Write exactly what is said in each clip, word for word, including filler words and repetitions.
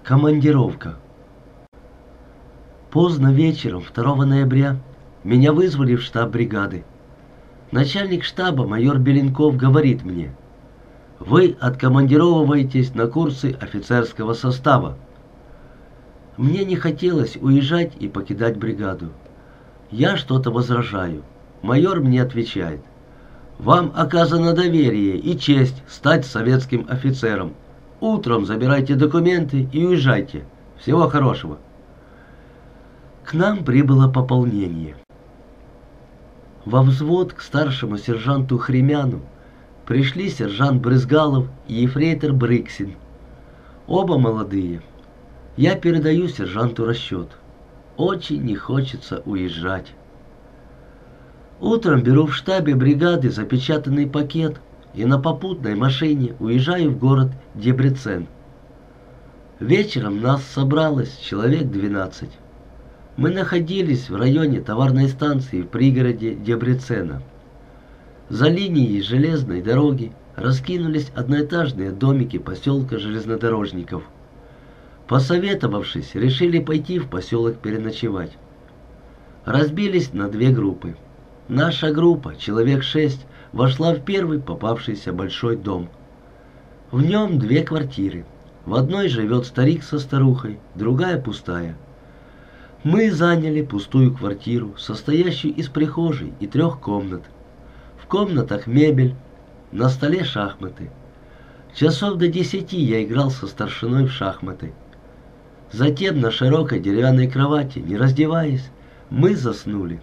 Командировка. Поздно вечером второго ноября меня вызвали в штаб бригады. Начальник штаба майор Беленков говорит мне: «Вы откомандировываетесь на курсы офицерского состава». Мне не хотелось уезжать и покидать бригаду. Я что-то возражаю. Майор мне отвечает: «Вам оказано доверие и честь стать советским офицером. Утром забирайте документы и уезжайте. Всего хорошего». К нам прибыло пополнение. Во взвод к старшему сержанту Хремяну пришли сержант Брызгалов и ефрейтор Брыксин. Оба молодые. Я передаю сержанту расчет. Очень не хочется уезжать. Утром беру в штабе бригады запечатанный пакет и на попутной машине уезжаю в город Дебрецен. Вечером нас собралось человек двенадцать. Мы находились в районе товарной станции в пригороде Дебрецена. За линией железной дороги раскинулись одноэтажные домики поселка железнодорожников. Посоветовавшись, решили пойти в поселок переночевать. Разбились на две группы. Наша группа, человек шесть, вошла в первый попавшийся большой дом. В нем две квартиры. В одной живет старик со старухой, другая пустая. Мы заняли пустую квартиру, состоящую из прихожей и трех комнат. В комнатах мебель, на столе шахматы. Часов до десяти я играл со старшиной в шахматы. Затем на широкой деревянной кровати, не раздеваясь, мы заснули.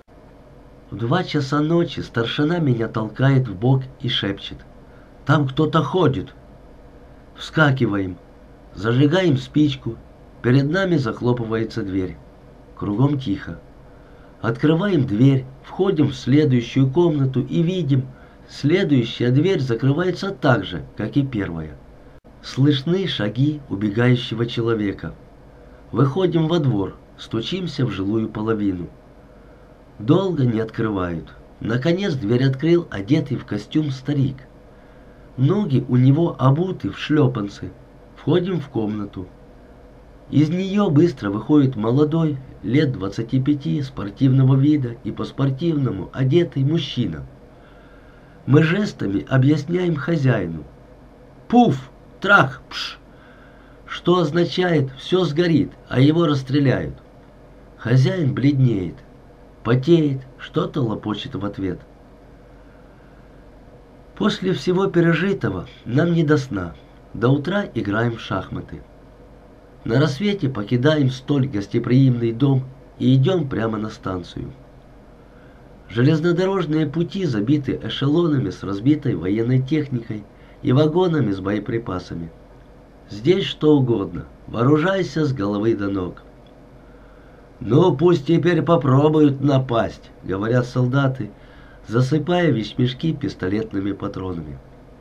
В два часа ночи старшина меня толкает в бок и шепчет: «Там кто-то ходит». Вскакиваем, зажигаем спичку, перед нами захлопывается дверь. Кругом тихо. Открываем дверь, входим в следующую комнату и видим, следующая дверь закрывается так же, как и первая. Слышны шаги убегающего человека. Выходим во двор, стучимся в жилую половину. Долго не открывают. Наконец дверь открыл одетый в костюм старик. Ноги у него обуты в шлепанцы. Входим в комнату. Из нее быстро выходит молодой, лет двадцати пяти, спортивного вида и по-спортивному одетый мужчина. Мы жестами объясняем хозяину: «Пуф! Трах! Пш!», что означает «все сгорит», а его расстреляют. Хозяин бледнеет, потеет, что-то лопочет в ответ. После всего пережитого нам не до сна. До утра играем в шахматы. На рассвете покидаем столь гостеприимный дом и идем прямо на станцию. Железнодорожные пути забиты эшелонами с разбитой военной техникой и вагонами с боеприпасами. Здесь что угодно, вооружайся с головы до ног. «Ну, пусть теперь попробуют напасть», — говорят солдаты, засыпая вещмешки пистолетными патронами.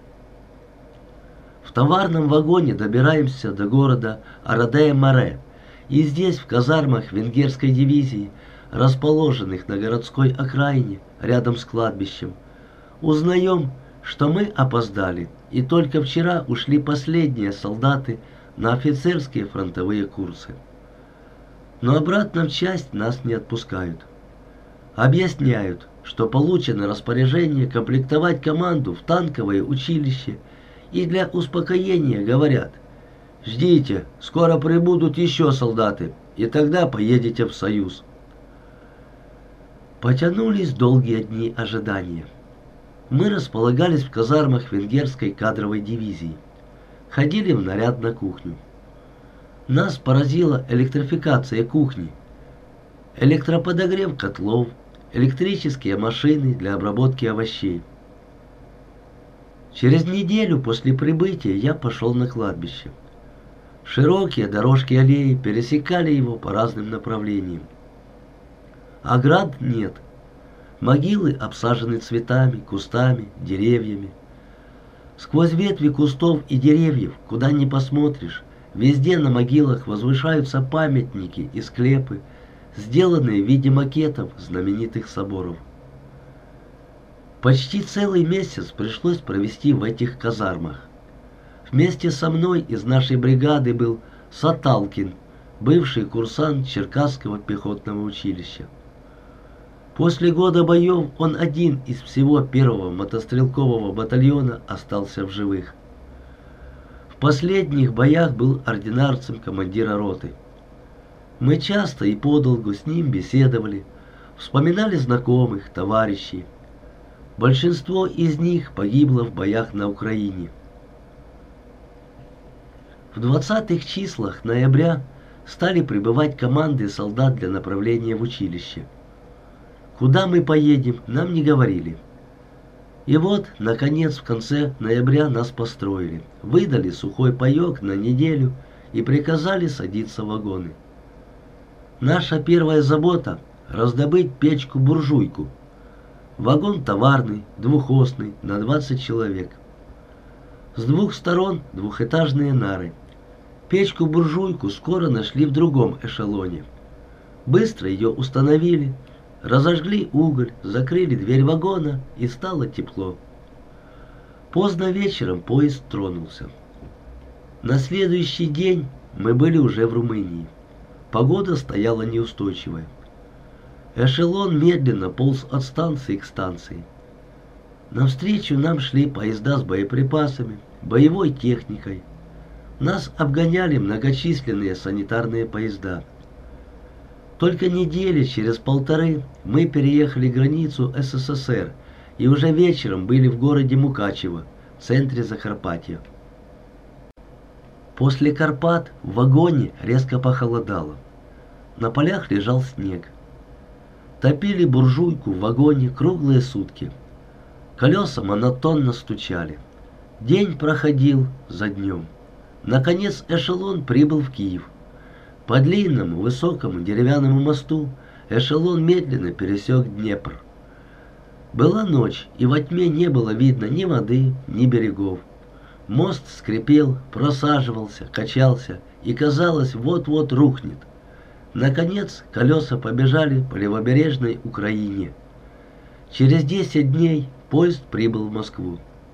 В товарном вагоне добираемся до города Арадея-Море, и здесь, в казармах венгерской дивизии, расположенных на городской окраине, рядом с кладбищем, узнаем, что мы опоздали, и только вчера ушли последние солдаты на офицерские фронтовые курсы. Но обратно в часть нас не отпускают. Объясняют, что получено распоряжение комплектовать команду в танковое училище, и для успокоения говорят: «Ждите, скоро прибудут еще солдаты, и тогда поедете в Союз». Потянулись долгие дни ожидания. Мы располагались в казармах венгерской кадровой дивизии. Ходили в наряд на кухню. Нас поразила электрификация кухни. Электроподогрев котлов, электрические машины для обработки овощей. Через неделю после прибытия я пошел на кладбище. Широкие дорожки аллеи пересекали его по разным направлениям. Оград нет. Могилы обсажены цветами, кустами, деревьями. Сквозь ветви кустов и деревьев, куда ни посмотришь, везде на могилах возвышаются памятники и склепы, сделанные в виде макетов знаменитых соборов. Почти целый месяц пришлось провести в этих казармах. Вместе со мной из нашей бригады был Саталкин, бывший курсант Черкасского пехотного училища. После года боев он один из всего первого мотострелкового батальона остался в живых. В последних боях был ординарцем командира роты. Мы часто и подолгу с ним беседовали, вспоминали знакомых, товарищей. Большинство из них погибло в боях на Украине. В двадцатых числах ноября стали прибывать команды солдат для направления в училище. Куда мы поедем, нам не говорили. И вот, наконец, в конце ноября нас построили, выдали сухой паёк на неделю и приказали садиться в вагоны. Наша первая забота – раздобыть печку-буржуйку. Вагон товарный, двухосный, на двадцать человек. С двух сторон двухэтажные нары. Печку-буржуйку скоро нашли в другом эшелоне. Быстро ее установили, разожгли уголь, закрыли дверь вагона, и стало тепло. Поздно вечером поезд тронулся. На следующий день мы были уже в Румынии. Погода стояла неустойчивая. Эшелон медленно полз от станции к станции. Навстречу нам шли поезда с боеприпасами, боевой техникой. Нас обгоняли многочисленные санитарные поезда. Только недели через полторы мы переехали границу СССР и уже вечером были в городе Мукачево, в центре Закарпатья. После Карпат в вагоне резко похолодало. На полях лежал снег. Топили буржуйку в вагоне круглые сутки. Колеса монотонно стучали. День проходил за днем. Наконец эшелон прибыл в Киев. По длинному высокому деревянному мосту эшелон медленно пересек Днепр. Была ночь, и во тьме не было видно ни воды, ни берегов. Мост скрипел, просаживался, качался и, казалось, вот-вот рухнет. Наконец колеса побежали по левобережной Украине. Через десять дней поезд прибыл в Москву.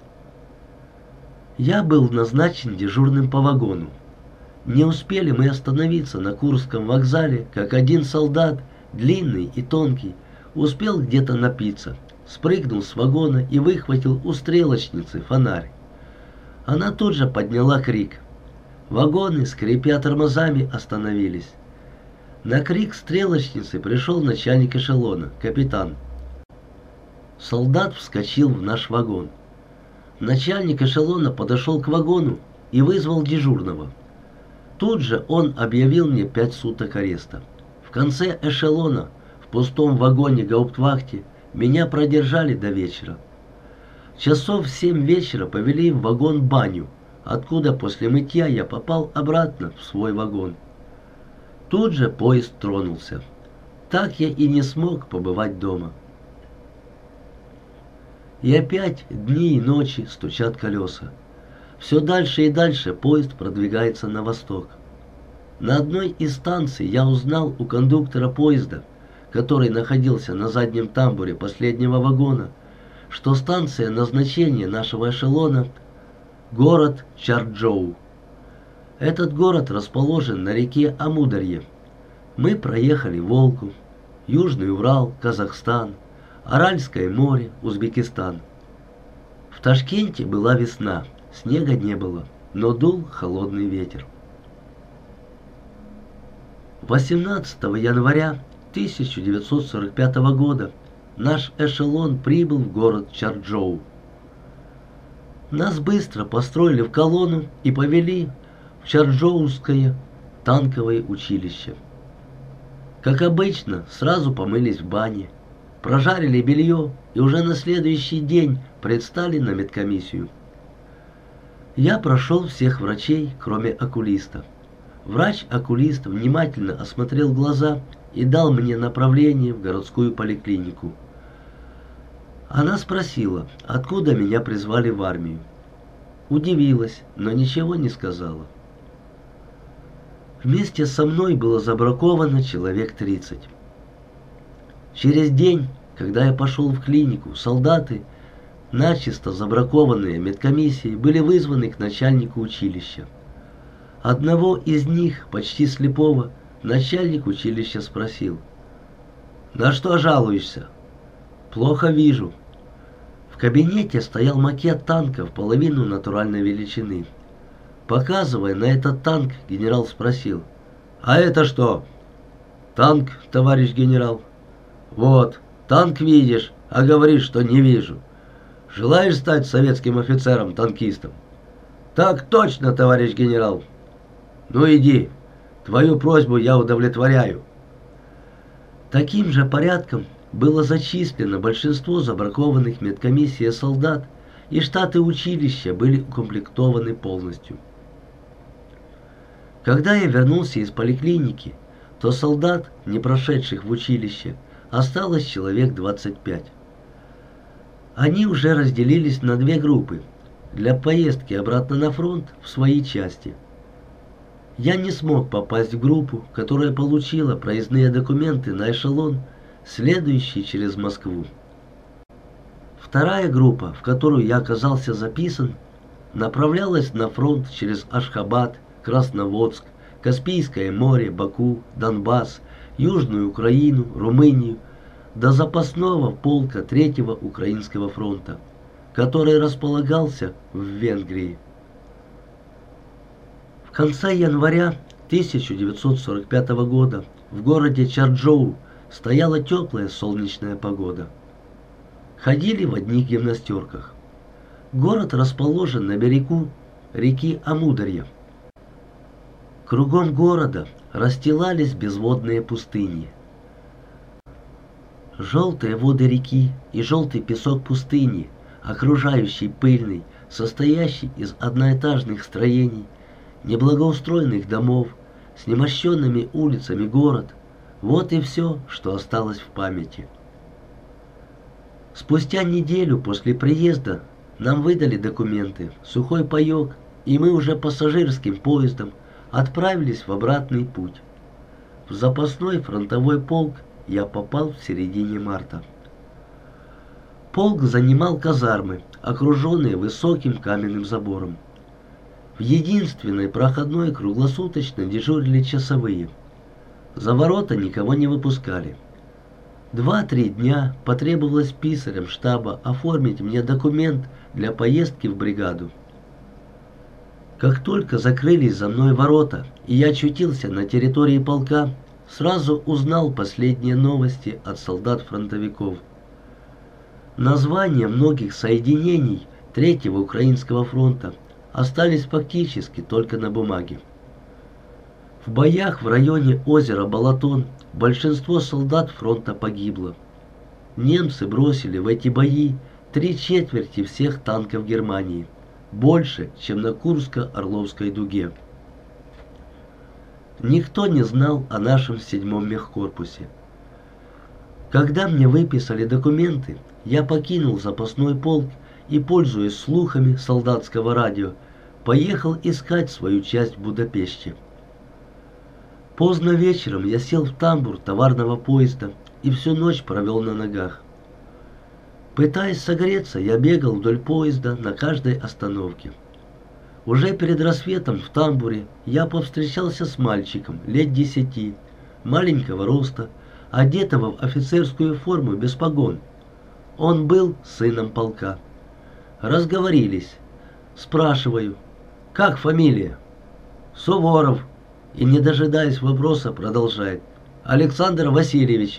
Я был назначен дежурным по вагону. Не успели мы остановиться на Курском вокзале, как один солдат, длинный и тонкий, успел где-то напиться, спрыгнул с вагона и выхватил у стрелочницы фонарь. Она тут же подняла крик. Вагоны, скрипя тормозами, остановились. На крик стрелочницы пришел начальник эшелона, капитан. Солдат вскочил в наш вагон. Начальник эшелона подошел к вагону и вызвал дежурного. Тут же он объявил мне пять суток ареста. В конце эшелона, в пустом вагоне гауптвахте, меня продержали до вечера. Часов в семь вечера повели в вагон-баню, откуда после мытья я попал обратно в свой вагон. Тут же поезд тронулся. Так я и не смог побывать дома. И опять дни и ночи стучат колеса. Все дальше и дальше поезд продвигается на восток. На одной из станций я узнал у кондуктора поезда, который находился на заднем тамбуре последнего вагона, что станция назначения нашего эшелона – город Чарджоу. Этот город расположен на реке Амударье. Мы проехали Волгу, Южный Урал, Казахстан, Аральское море, Узбекистан. В Ташкенте была весна, снега не было, но дул холодный ветер. восемнадцатого января тысяча девятьсот сорок пятого года наш эшелон прибыл в город Чарджоу. Нас быстро построили в колонну и повели в Чарджоуское танковое училище. Как обычно, сразу помылись в бане, прожарили белье и уже на следующий день предстали на медкомиссию. Я прошел всех врачей, кроме окулиста. Врач-окулист внимательно осмотрел глаза и дал мне направление в городскую поликлинику. Она спросила, откуда меня призвали в армию. Удивилась, но ничего не сказала. Вместе со мной было забраковано человек тридцать. Через день, когда я пошел в клинику, солдаты, начисто забракованные медкомиссией, были вызваны к начальнику училища. Одного из них, почти слепого, начальник училища спросил: «На что жалуешься?» «Плохо вижу». В кабинете стоял макет танка в половину натуральной величины. Показывая на этот танк, генерал спросил: «А это что?» «Танк, товарищ генерал». «Вот, танк видишь, а говоришь, что не вижу. Желаешь стать советским офицером-танкистом?» «Так точно, товарищ генерал». «Ну иди, твою просьбу я удовлетворяю». Таким же порядком было зачислено большинство забракованных медкомиссией солдат, и штаты училища были укомплектованы полностью. Когда я вернулся из поликлиники, то солдат, не прошедших в училище, осталось человек двадцать пять. Они уже разделились на две группы для поездки обратно на фронт в свои части. Я не смог попасть в группу, которая получила проездные документы на эшелон, следующий через Москву. Вторая группа, в которую я оказался записан, направлялась на фронт через Ашхабад, Красноводск, Каспийское море, Баку, Донбасс, Южную Украину, Румынию, до запасного полка Третьего Украинского фронта, который располагался в Венгрии. В конце января тысяча девятьсот сорок пятого года в городе Чарджоу стояла теплая солнечная погода. Ходили в одних гимнастерках. Город расположен на берегу реки Амударья. Кругом города расстилались безводные пустыни. Желтые воды реки и желтый песок пустыни, окружающий пыльный, состоящий из одноэтажных строений, неблагоустроенных домов, с немощенными улицами город — вот и все, что осталось в памяти. Спустя неделю после приезда нам выдали документы, сухой паек, и мы уже пассажирским поездом отправились в обратный путь. В запасной фронтовой полк я попал в середине марта. Полк занимал казармы, окруженные высоким каменным забором. В единственной проходной круглосуточно дежурили часовые. За ворота никого не выпускали. Два-три дня потребовалось писарям штаба оформить мне документ для поездки в бригаду. Как только закрылись за мной ворота, и я очутился на территории полка, сразу узнал последние новости от солдат-фронтовиков. Названия многих соединений Третьего Украинского фронта остались фактически только на бумаге. В боях в районе озера Балатон большинство солдат фронта погибло. Немцы бросили в эти бои три четверти всех танков Германии, больше, чем на Курско-Орловской дуге. Никто не знал о нашем седьмом мехкорпусе. Когда мне выписали документы, я покинул запасной полк и, пользуясь слухами солдатского радио, поехал искать свою часть в Будапеште. Поздно вечером я сел в тамбур товарного поезда и всю ночь провел на ногах. Пытаясь согреться, я бегал вдоль поезда на каждой остановке. Уже перед рассветом в тамбуре я повстречался с мальчиком лет десяти, маленького роста, одетого в офицерскую форму без погон. Он был сыном полка. Разговорились. Спрашиваю: «Как фамилия?» «Суворов». И, не дожидаясь вопроса, продолжает: «Александр Васильевич».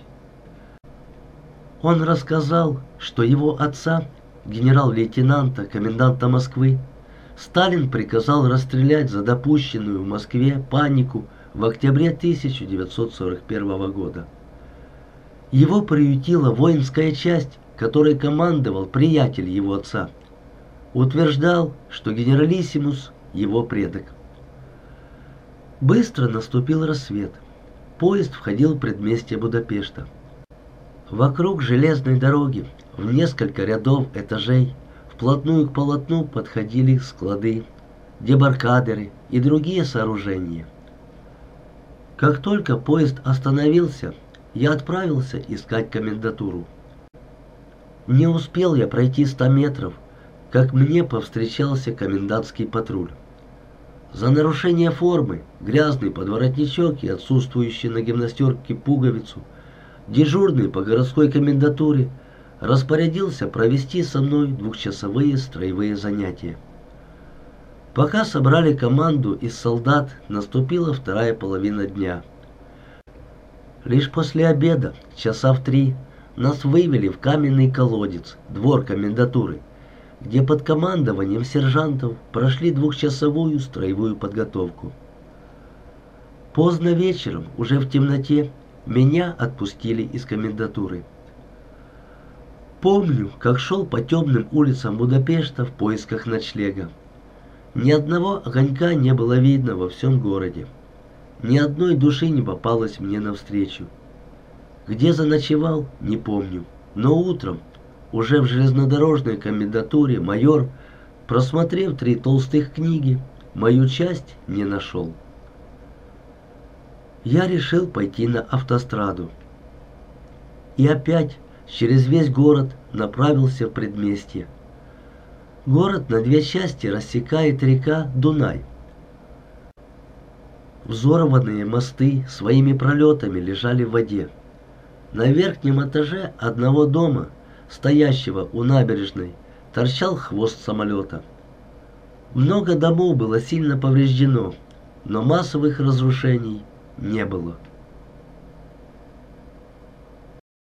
Он рассказал, что его отца, генерал-лейтенанта, коменданта Москвы, Сталин приказал расстрелять за допущенную в Москве панику в октябре тысяча девятьсот сорок первого года. Его приютила воинская часть, которой командовал приятель его отца. Утверждал, что генералиссимус — его предок. Быстро наступил рассвет. Поезд входил в предместье Будапешта. Вокруг железной дороги, в несколько рядов этажей, вплотную к полотну подходили склады, дебаркадеры и другие сооружения. Как только поезд остановился, я отправился искать комендатуру. Не успел я пройти ста метров, как мне повстречался комендантский патруль. За нарушение формы, грязный подворотничок и отсутствующий на гимнастерке пуговицу, дежурный по городской комендатуре распорядился провести со мной двухчасовые строевые занятия. Пока собрали команду из солдат, наступила вторая половина дня. Лишь после обеда, часа в три, нас вывели в каменный колодец, двор комендатуры, где под командованием сержантов прошли двухчасовую строевую подготовку. Поздно вечером, уже в темноте, меня отпустили из комендатуры. Помню, как шел по темным улицам Будапешта в поисках ночлега. Ни одного огонька не было видно во всем городе. Ни одной души не попалось мне навстречу. Где заночевал, не помню, но утром, уже в железнодорожной комендатуре, майор, просмотрев три толстых книги, мою часть не нашел. Я решил пойти на автостраду. И опять через весь город направился в предместье. Город на две части рассекает река Дунай. Взорванные мосты своими пролетами лежали в воде. На верхнем этаже одного дома, стоящего у набережной, торчал хвост самолета. Много домов было сильно повреждено, но массовых разрушений не было.